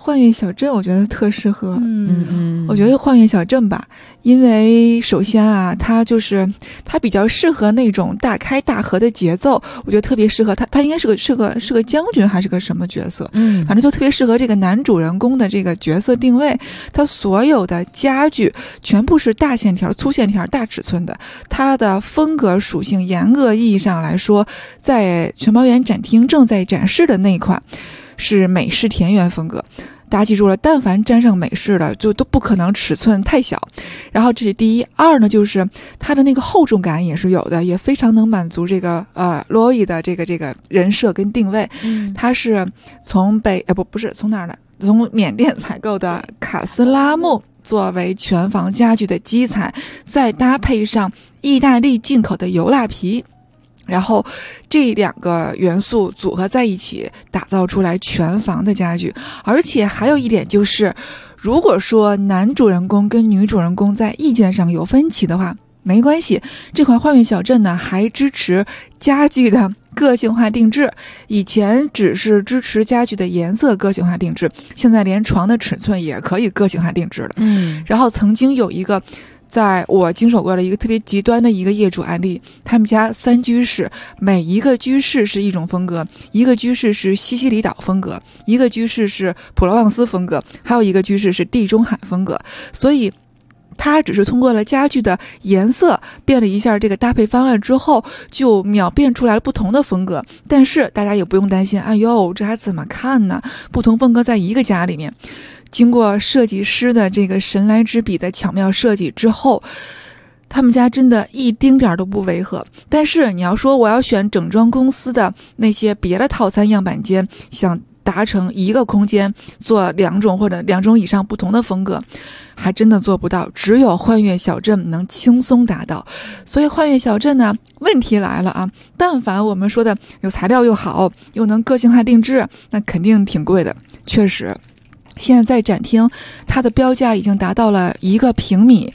幻月小镇，我觉得特适合。我觉得幻月小镇吧，因为首先啊，它比较适合那种大开大合的节奏，我觉得特别适合他应该是个将军还是个什么角色？反正就特别适合这个男主人公的这个角色定位。他所有的家具全部是大线条、粗线条、大尺寸的，它的风格属性严格意义上来说，在全包园展厅正在展示的那一款是美式田园风格。大家记住了，但凡沾上美式的就都不可能尺寸太小。然后这是第一。二呢，就是它的那个厚重感也是有的，也非常能满足这个罗伊的这个人设跟定位。它是从从哪儿来？从缅甸采购的卡斯拉木作为全房家具的基材，再搭配上意大利进口的油蜡皮，然后这两个元素组合在一起，打造出来全房的家具。而且还有一点就是，如果说男主人公跟女主人公在意见上有分歧的话，没关系，这款幻月小镇呢还支持家具的个性化定制。以前只是支持家具的颜色个性化定制，现在连床的尺寸也可以个性化定制了。然后曾经有一个在我经手过的一个特别极端的一个业主案例，他们家3居室，每一个居室是一种风格，一个居室是西西里岛风格，一个居室是普罗旺斯风格，还有一个居室是地中海风格。所以它只是通过了家具的颜色变了一下这个搭配方案之后，就秒变出来了不同的风格。但是大家也不用担心，哎呦，这还怎么看呢？不同风格在一个家里面，经过设计师的这个神来之笔的巧妙设计之后，他们家真的一丁点都不违和。但是你要说我要选整装公司的那些别的套餐样板间，想达成一个空间做2种或者2种以上不同的风格，还真的做不到，只有幻月小镇能轻松达到。所以幻月小镇呢，问题来了啊，但凡我们说的有材料又好，又能个性化定制，那肯定挺贵的。确实现在在展厅，它的标价已经达到了1个平米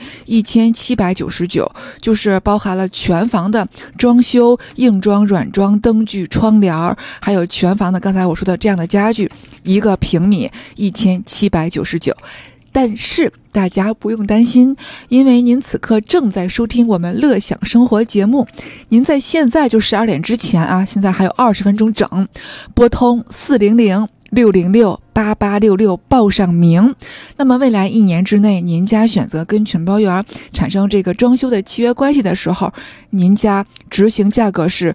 1799，就是包含了全房的装修、硬装、软装、灯具、窗帘，还有全房的刚才我说的这样的家具，1个平米1799。但是大家不用担心，因为您此刻正在收听我们乐享生活节目，您在现在就12点之前啊，现在还有20分钟整，拨通400-606-8866报上名。那么未来1年之内，您家选择跟全包园产生这个装修的契约关系的时候，您家执行价格是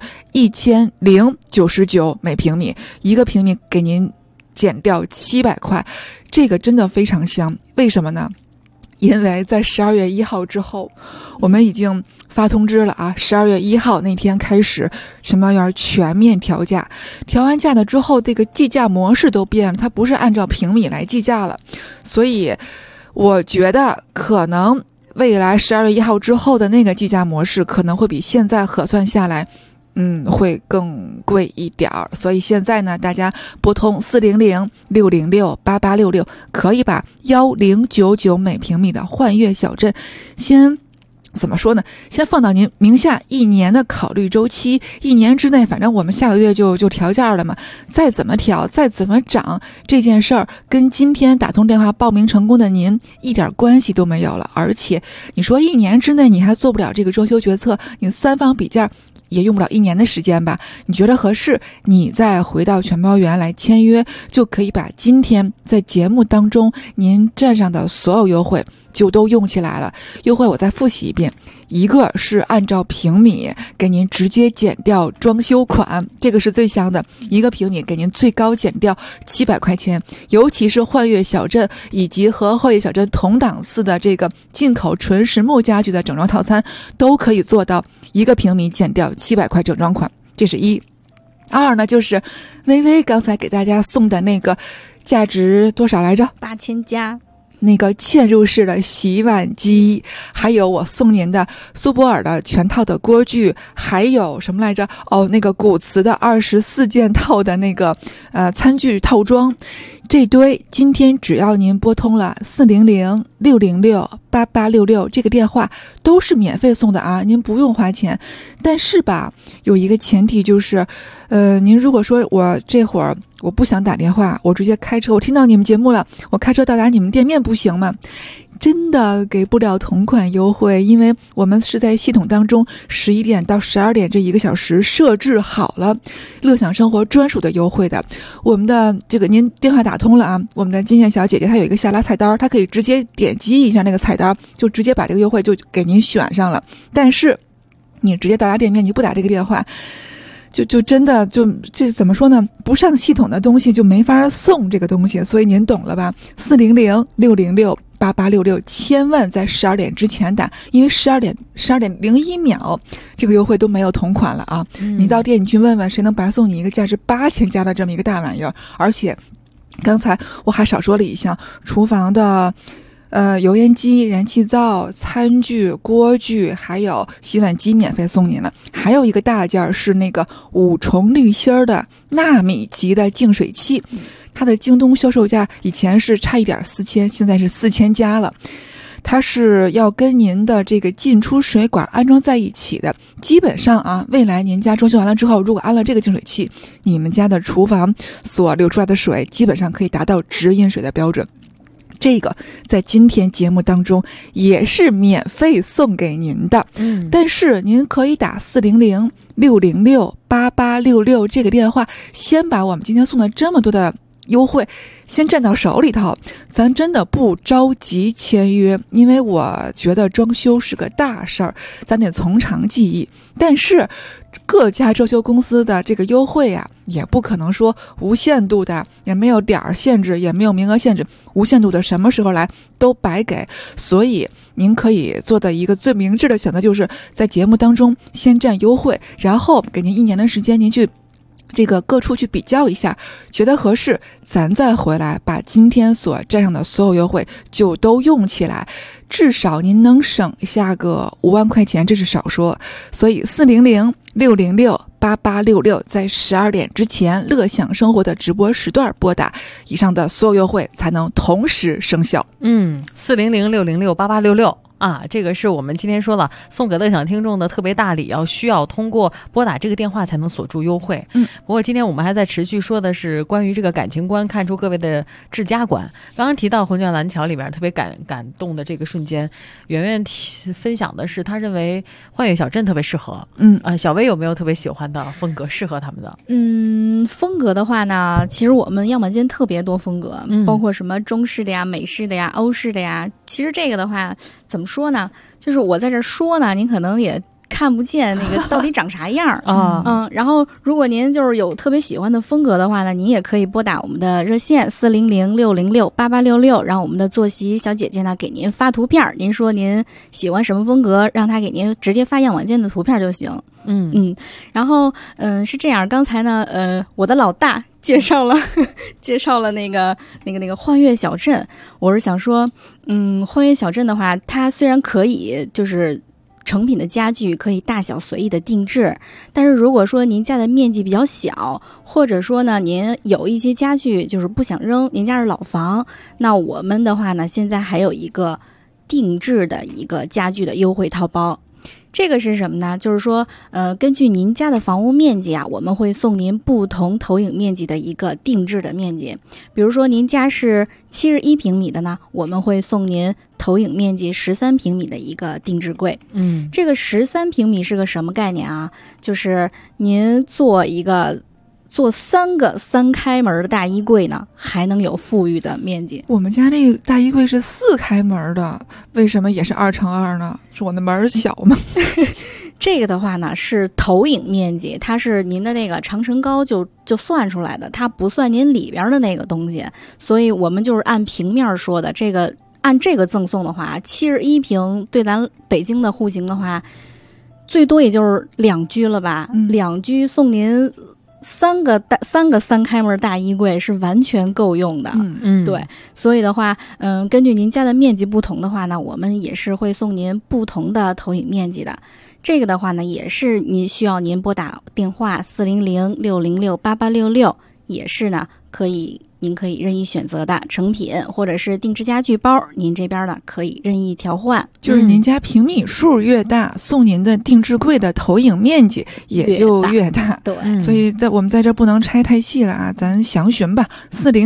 1099每平米，1个平米给您减掉700块，这个真的非常香。为什么呢？因为在12月1号之后，我们已经发通知了啊，12月1号那天开始，全包园全面调价。调完价了之后，这个计价模式都变了，它不是按照平米来计价了。所以我觉得可能未来12月1号之后的那个计价模式可能会比现在核算下来会更贵一点儿。所以现在呢，大家拨通400-606-8866，可以把1099每平米的幻月小镇先怎么说呢？先放到您名下1年的考虑周期，1年之内，反正我们下个月就调价了嘛。再怎么调，再怎么涨，这件事儿跟今天打通电话报名成功的您一点关系都没有了。而且你说1年之内你还做不了这个装修决策，你3方比价也用不了1年的时间吧？你觉得合适，你再回到全包园来签约，就可以把今天在节目当中您占上的所有优惠就都用起来了。优惠我再复习一遍，一个是按照平米给您直接减掉装修款，这个是最香的，1个平米给您最高减掉700块钱。尤其是幻月小镇以及和幻月小镇同档次的这个进口纯实木家具的整装套餐，都可以做到1个平米减掉700块整装款，这是1。2呢，就是微微刚才给大家送的那个价值多少来着 ？8000加。 那个嵌入式的洗碗机，还有我送您的苏泊尔的全套的锅具，还有什么来着？那个古瓷的24件套的那个餐具套装， 这堆今天只要您拨通了400-606-8866这个电话都是免费送的啊，您不用花钱。但是吧，有一个前提就是，您如果说我这会儿我不想打电话，我直接开车，我听到你们节目了，我开车到达你们店面不行吗？真的给不了同款优惠，因为我们是在系统当中11点到12点这1个小时设置好了乐享生活专属的优惠的。我们的这个您电话打通了啊，我们的金线小姐姐她有一个下拉菜单，她可以直接点击一下那个菜单，就直接把这个优惠就给您选上了。但是你直接到达店面，你不打这个电话，就真的就这怎么说呢？不上系统的东西就没法送这个东西，所以您懂了吧？400-606-8866，千万在12点之前打，因为12点01秒这个优惠都没有同款了啊！你到店里去问问，谁能白送你一个价值8000加的这么一个大玩意儿？而且刚才我还少说了一项，厨房的油烟机、燃气灶、餐具、锅具还有洗碗机免费送您了。还有一个大件是那个5重滤芯的纳米级的净水器，它的京东销售价以前是差一点4000，现在是4000加了。它是要跟您的这个进出水管安装在一起的，基本上啊，未来您家装修完了之后，如果安了这个净水器，你们家的厨房所流出来的水基本上可以达到直饮水的标准。这个在今天节目当中也是免费送给您的，但是您可以打400-606-8866这个电话，先把我们今天送的这么多的优惠先占到手里头，咱真的不着急签约，因为我觉得装修是个大事儿，咱得从长计议。但是各家装修公司的这个优惠啊，也不可能说无限度的，也没有点儿限制，也没有名额限制，无限度的什么时候来都白给。所以您可以做的一个最明智的选择，就是在节目当中先占优惠，然后给您1年的时间，您去这个各处去比较一下，觉得合适，咱再回来把今天所占上的所有优惠就都用起来，至少您能省下个5万块钱，这是少说。所以400-606-8866在12点之前乐享生活的直播时段拨打，以上的所有优惠才能同时生效。 400-606-8866啊，这个是我们今天说了送给乐享听众的特别大礼，需要通过拨打这个电话才能锁住优惠。不过今天我们还在持续说的是关于这个感情观，看出各位的治家观。刚刚提到魂卷蓝桥里面特别感动的这个瞬间，圆圆分享的是他认为幻乐小镇特别适合。小薇有没有特别喜欢的风格适合他们的？ 风格的话呢，其实我们样板间特别多风格，包括什么中式的呀、美式的呀、欧式的呀。其实这个的话怎么说呢，就是我在这说呢，您可能也看不见那个到底长啥样啊。然后如果您就是有特别喜欢的风格的话呢，您也可以拨打我们的热线400-606-8866，让我们的坐席小姐姐呢给您发图片，您说您喜欢什么风格，让她给您直接发样板间的图片就行。然后是这样，刚才呢我的老大介绍了那个幻乐小镇，我是想说幻乐小镇的话，它虽然可以就是成品的家具可以大小随意的定制，但是如果说您家的面积比较小，或者说呢您有一些家具就是不想扔，您家是老房，那我们的话呢现在还有一个定制的一个家具的优惠套包。这个是什么呢？就是说根据您家的房屋面积啊，我们会送您不同投影面积的一个定制的面积。比如说您家是71平米的呢，我们会送您投影面积13平米的一个定制柜。这个13平米是个什么概念啊？就是您做3个3开门的大衣柜呢，还能有富裕的面积。 我们家那个大衣柜是4开门的，为什么也是2×2呢？是我的门小吗？ 这个的话呢是投影面积，它是您的那个长乘高就算出来的，它不算您里边的那个东西，所以我们就是按平面说的。这个按这个赠送的话，71平对咱北京的户型的话，最多也就是2居了吧，2居送您3个3开门大衣柜是完全够用的。对，所以的话根据您家的面积不同的话呢，我们也是会送您不同的投影面积的。这个的话呢，也是需要您拨打电话400-606-8866，也是呢可以您可以任意选择的成品，或者是定制家具包，您这边呢可以任意调换。 就是您家平米数越大，送您的定制柜的投影面积也就越大。 对， 所以我们在这不能拆太细了啊，咱详询吧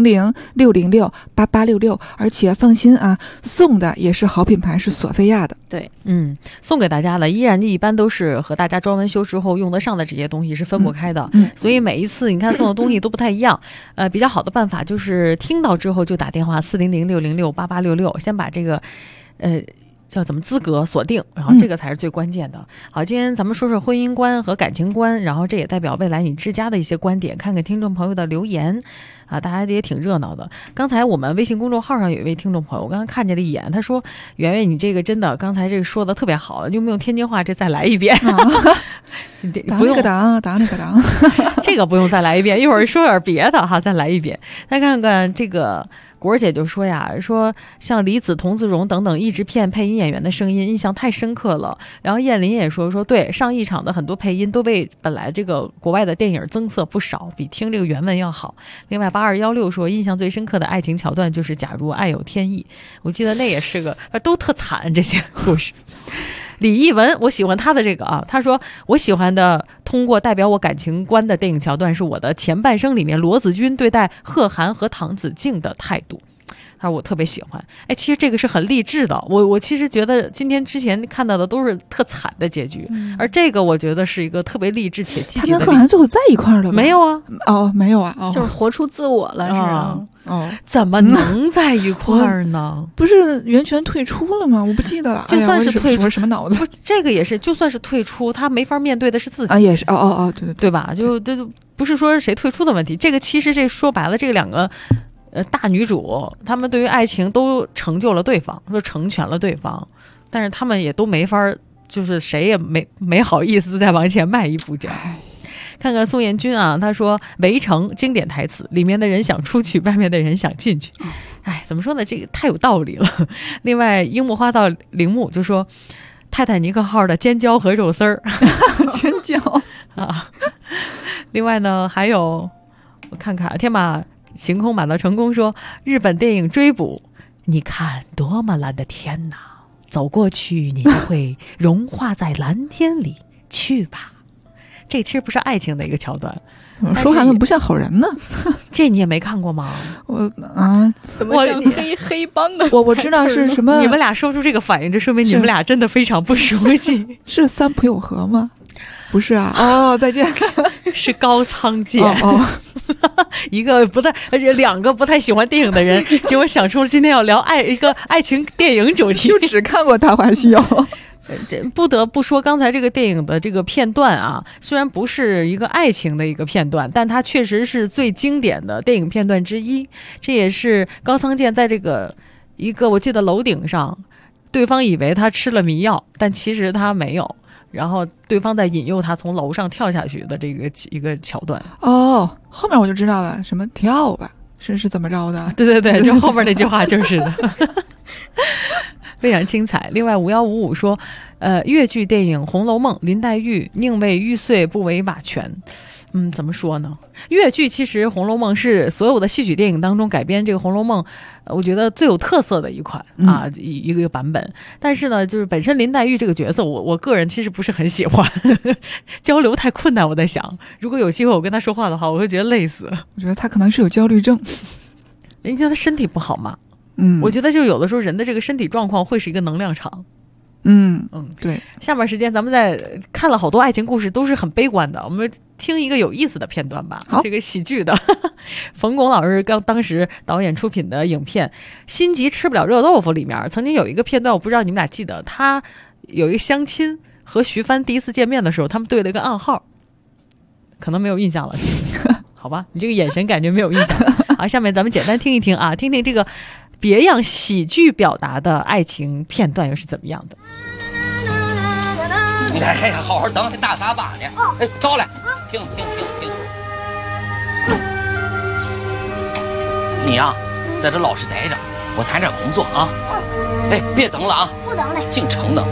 ，400-606-8866。而且放心啊，送的也是好品牌，是索菲亚的。 对， 送给大家的依然一般都是和大家装完修之后用得上的这些东西是分不开的。所以每一次你看送的东西都不太一样。比较好的办法就是听到之后就打电话400-606-8866，先把这个叫怎么资格锁定，然后这个才是最关键的。好，今天咱们说说婚姻观和感情观，然后这也代表未来你之家的一些观点，看看听众朋友的留言啊，大家也挺热闹的。刚才我们微信公众号上有一位听众朋友，我刚刚看见了一眼，他说圆圆你这个真的刚才这个说的特别好，用不用天津话这再来一遍？ 打那个档，打那个档， 这个不用再来一遍，一会儿说点别的哈，再来一遍。再看看这个果儿姐就说呀，说像李子、童自荣等等一直骗配音演员的声音，印象太深刻了。然后燕林也说对，上一场的很多配音都被本来这个国外的电影增色不少，比听这个原文要好。另外8216说，印象最深刻的爱情桥段就是假如爱有天意，我记得那也是个都特惨这些故事。李艺文，我喜欢他的这个啊，他说我喜欢的通过代表我感情观的电影桥段是我的前半生里面罗子君对待贺涵和唐子静的态度，他说我特别喜欢。其实这个是很励志的，我其实觉得今天之前看到的都是特惨的结局，而这个我觉得是一个特别励志且积极的。 他跟贺涵最后在一块儿了吗？ 没有啊， 没有啊， 就是活出自我了，是吧？ 怎么能在一块儿呢？ 不是袁泉退出了吗？我不记得了。 就算是退出， 什么脑子？ 这个也是，就算是退出，他没法面对的是自己啊，也是对吧？就不是说谁退出的问题。这个其实这说白了，这两个大女主，她们对于爱情都成就了对方，说成全了对方，但是她们也都没法，就是谁也没好意思再往前迈一步这样。看看宋彦军啊，他说围城经典台词，里面的人想出去，外面的人想进去。怎么说呢，这个太有道理了。另外樱木花道铃木就说泰坦尼克号的尖椒和肉丝儿尖椒啊。另外呢还有我看看天马行空马到成功说日本电影追捕，你看多么蓝的天哪，走过去你就会融化在蓝天里，去吧。这其实不是爱情的一个桥段， 说话怎么不像好人呢？ 这你也没看过吗？ 怎么像黑帮的？ 我知道是什么。 你们俩说出这个反应，就说明你们俩真的非常不熟悉。 是三浦友和吗？不是啊。再见。 是高仓健。一个而且两个不太喜欢电影的人，结果想出了今天要聊一个爱情电影主题， 就只看过《大话西游》。 不得不说，刚才这个电影的这个片段啊，虽然不是一个爱情的一个片段，但它确实是最经典的电影片段之一。这也是高仓健在这个一个我记得楼顶上，对方以为他吃了迷药，但其实他没有，然后对方在引诱他从楼上跳下去的这个一个桥段。 后面我就知道了，什么跳吧，是怎么着的？ 对，就后面那句话就是的。非常精彩。另外5155说越剧电影《红楼梦》，林黛玉宁为玉碎不为瓦全。怎么说呢，越剧其实《红楼梦》是所有的戏曲电影当中改编这个《红楼梦》我觉得最有特色的一款啊，一个版本。但是呢，就是本身林黛玉这个角色我个人其实不是很喜欢，交流太困难。我在想如果有机会我跟他说话的话，我会觉得累死。 我觉得他可能是有焦虑症。 人家他身体不好嘛。我觉得就有的时候人的这个身体状况会是一个能量场。 对。 下面时间咱们在看了好多爱情故事都是很悲观的，我们听一个有意思的片段吧。这个喜剧的冯巩老师当时导演出品的影片《心急吃不了热豆腐》里面曾经有一个片段，我不知道你们俩记得，他有一个相亲和徐帆第一次见面的时候，他们对了一个暗号，可能没有印象了。好吧，你这个眼神感觉没有印象。好，下面咱们简单听一听啊，听听这个别样喜剧表达的爱情片段又是怎么样的。 你俩谁好好等，还大撒把呢？走来，停！你呀，在这老实待着，我谈点工作啊。别等了啊！ 不等了， 净逞能。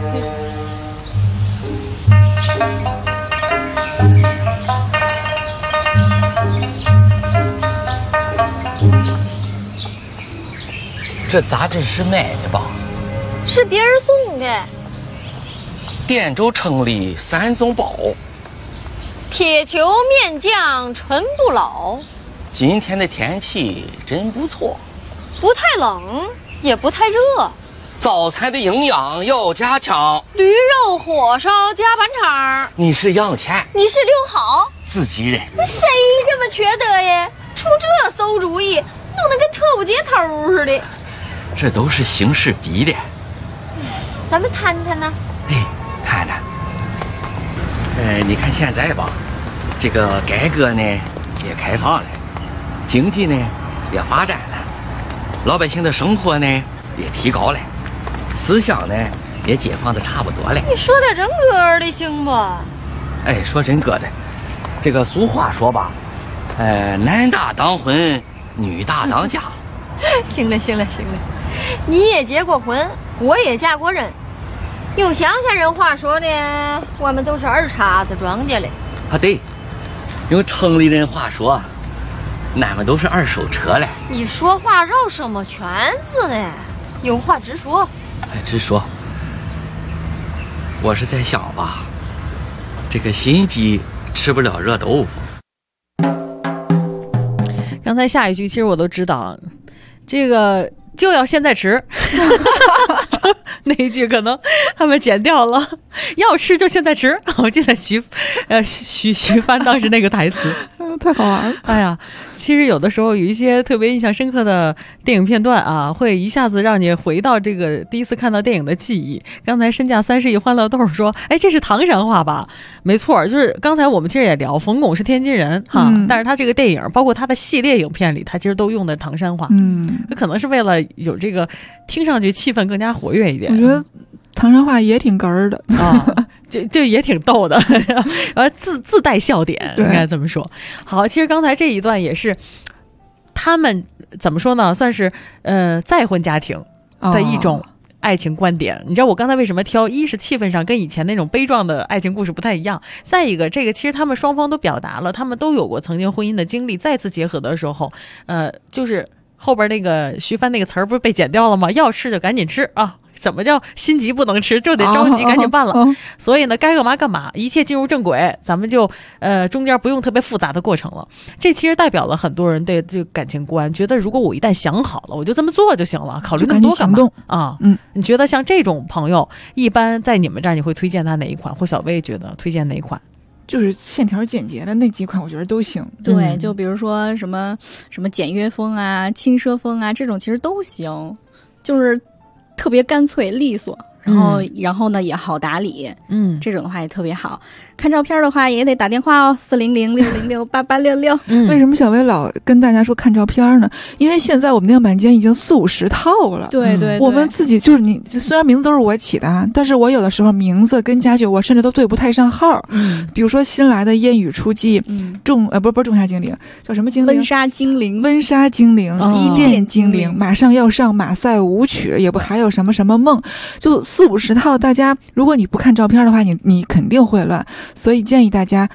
这杂志是买的吧？ 是别人送的。 滇州城里3种宝， 铁球面酱纯不老。 今天的天气真不错， 不太冷，也不太热。 早餐的营养要加强， 驴肉火烧加板肠。 你是杨钱， 你是刘好， 自己人。 谁这么缺德呀？出这馊主意，弄得跟特务接头似的。 这都是形势逼的。 咱们谈谈呢？ 谈谈。你看现在吧，这个改革呢也开放了，经济呢也发展了，老百姓的生活呢也提高了，思想呢也解放的差不多了。 你说点人格的行不？ 说人格的，这个俗话说吧，男大当婚，女大当嫁。 行了，你也结过婚，我也嫁过人。用乡下人话说的，我们都是二茬子庄稼嘞。 对，用城里人话说，俺们都是二手车嘞。 你说话绕什么圈子呢？有话直说。 直说。我是在想吧，这个心急吃不了热豆腐。 刚才下一句其实我都知道，这个就要现在吃。那一句可能他们剪掉了，要吃就现在吃。我记得徐帆当时那个台词， 太好玩了。 哎呀，其实有的时候有一些特别印象深刻的电影片段啊，会一下子让你回到这个第一次看到电影的记忆。刚才身价30亿欢乐豆说，这是唐山话吧？没错，就是刚才我们其实也聊，冯巩是天津人哈，但是他这个电影包括他的系列影片里，他其实都用的唐山话。可能是为了有这个听上去气氛更加活跃一点。 我觉得唐山话也挺哏儿的啊，就也挺逗的，自带笑点，应该这么说。好，其实刚才这一段也是他们怎么说呢，算是再婚家庭的一种爱情观点。你知道我刚才为什么挑？一是气氛上跟以前那种悲壮的爱情故事不太一样，再一个这个其实他们双方都表达了他们都有过曾经婚姻的经历，再次结合的时候就是后边那个徐帆那个词儿不是被剪掉了吗？要吃就赶紧吃啊！怎么叫心急不能吃，就得着急赶紧办了。所以呢，该干嘛干嘛，一切进入正轨，咱们就中间不用特别复杂的过程了。这其实代表了很多人对这个感情观，觉得如果我一旦想好了，我就这么做就行了，考虑那么多干嘛啊？你觉得像这种朋友，一般在你们这儿你会推荐他哪一款？或小薇觉得推荐哪一款？ 就是线条简洁的那几款，我觉得都行。 对，就比如说什么简约风啊、轻奢风啊，这种其实都行，就是特别干脆利索，然后呢也好打理，这种的话也特别好。看照片的话也得打电话哦，400-606-8866。 为什么小薇老跟大家说看照片呢？因为现在我们的样板间已经40-50套了。 对， 我们自己就是你，虽然名字都是我起的，但是我有的时候名字跟家具我甚至都对不太上号。比如说新来的烟雨初霁，不是仲夏精灵，叫什么精灵？ 温莎精灵， 伊甸精灵，马上要上马赛舞曲，也不还有什么什么梦，就40-50套。大家如果你不看照片的话，你肯定会乱。所以建议大家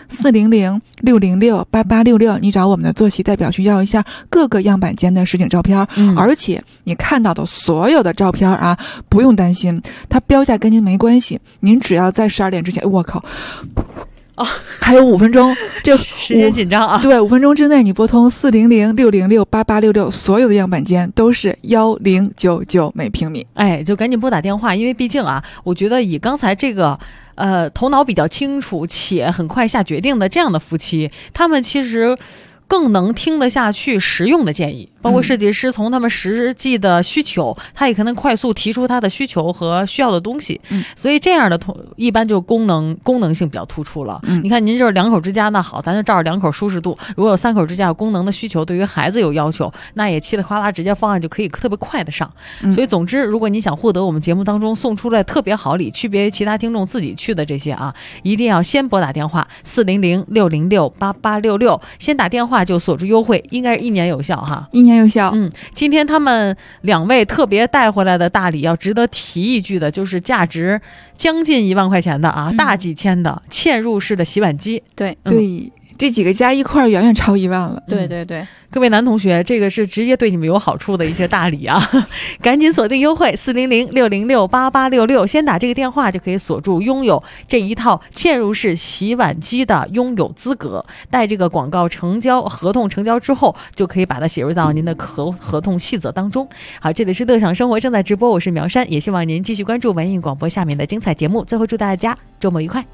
400-606-8866，你找我们的坐席代表去要一下各个样板间的实景照片。而且你看到的所有的照片啊，不用担心，它标价跟您没关系，您只要在12点之前，我靠。还有5分钟，这时间紧张啊！ 对，5分钟之内你拨通400-606-8866，所有的样板间都是1099每平米。 就赶紧拨打电话，因为毕竟啊，我觉得以刚才这个头脑比较清楚且很快下决定的这样的夫妻，他们其实更能听得下去实用的建议，包括设计师从他们实际的需求，他也可能快速提出他的需求和需要的东西。所以这样的一般就功能性比较突出了。你看您这是2口之家，那好，咱就照着2口舒适度。如果有3口之家有功能的需求，对于孩子有要求，那也嘁里哗啦直接方案就可以特别快的上。所以总之，如果你想获得我们节目当中送出来特别好礼，区别于其他听众自己去的这些啊，一定要先拨打电话400-606-8866，先打电话就锁住优惠，应该是1年有效哈 ，1年有效。 今天他们2位特别带回来的大礼，要值得提一句的，就是价值将近1万块钱的啊，大几千的嵌入式的洗碗机。 对。 这几个加一块远远超1万了。 对对对。 各位男同学，这个是直接对你们有好处的一些大礼啊！赶紧锁定优惠400-606-8866，先打这个电话就可以锁住拥有这一套嵌入式洗碗机的拥有资格。待这个广告合同成交之后，就可以把它写入到您的合同细则当中。好，这里是乐享生活正在直播，我是苗山，也希望您继续关注文艺广播下面的精彩节目。最后祝大家周末愉快。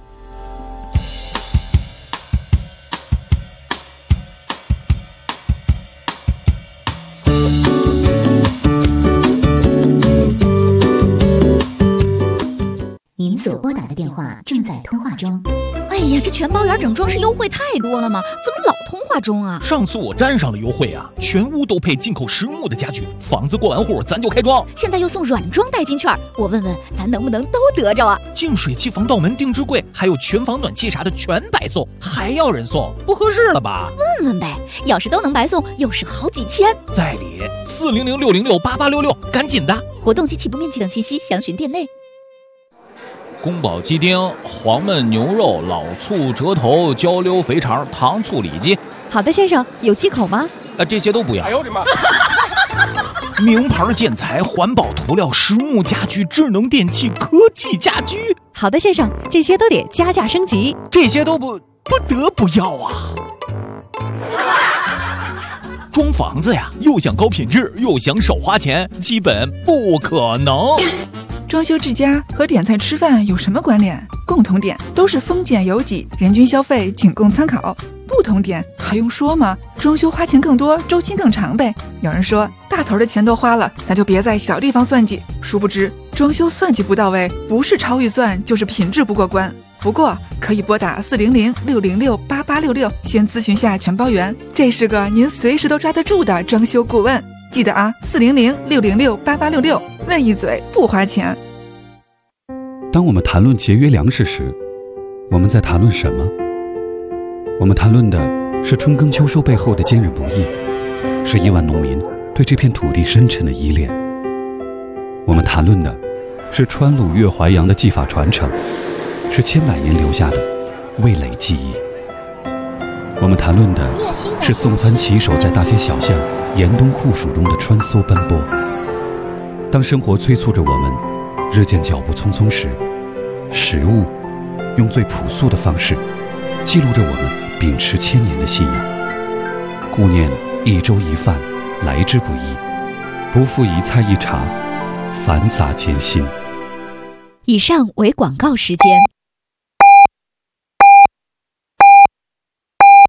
您所拨打的电话正在通话中。 哎呀，这全包园整装饰优惠太多了吗？怎么老通话中啊？ 上次我沾上了优惠啊，全屋都配进口实木的家具，房子过完户咱就开装。 现在又送软装代金券，我问问咱能不能都得着啊？ 净水器、防盗门、定制柜，还有全房暖气啥的全白送，还要人送，不合适了吧？ 问问呗，要是都能白送，又是好几千。 在理400-606-8866，赶紧的！ 活动及起步面积等信息详询店内。 宫保鸡丁、黄焖牛肉、老醋折头、焦溜肥肠、糖醋里脊。 好的，先生，有忌口吗？ 这些都不要。 哎呦我的妈！ 名牌建材、环保涂料、实木家具、智能电器、科技家居。 好的，先生，这些都得加价升级。 这些都不得不要啊！装房子呀，又想高品质，又想少花钱，基本不可能。 装修之家和点菜吃饭有什么关联？共同点都是丰俭由己，人均消费仅供参考。不同点还用说吗？装修花钱更多，周期更长呗。有人说大头的钱都花了，咱就别在小地方算计。殊不知装修算计不到位，不是超预算就是品质不过关。不过可以拨打400-606-8866，先咨询下全包园，这是个您随时都抓得住的装修顾问。记得啊，400-606-8866，问一嘴不花钱。 当我们谈论节约粮食时，我们在谈论什么？我们谈论的是春耕秋收背后的坚韧不易，是亿万农民对这片土地深沉的依恋。我们谈论的是川鲁粤淮扬的技法传承，是千百年留下的味蕾记忆。我们谈论的是送餐骑手在大街小巷严冬酷暑中的穿梭奔波。当生活催促着我们日渐脚步匆匆时，食物用最朴素的方式记录着我们秉持千年的信仰。顾念一粥一饭来之不易，不负一菜一茶繁杂艰辛。 以上为广告时间。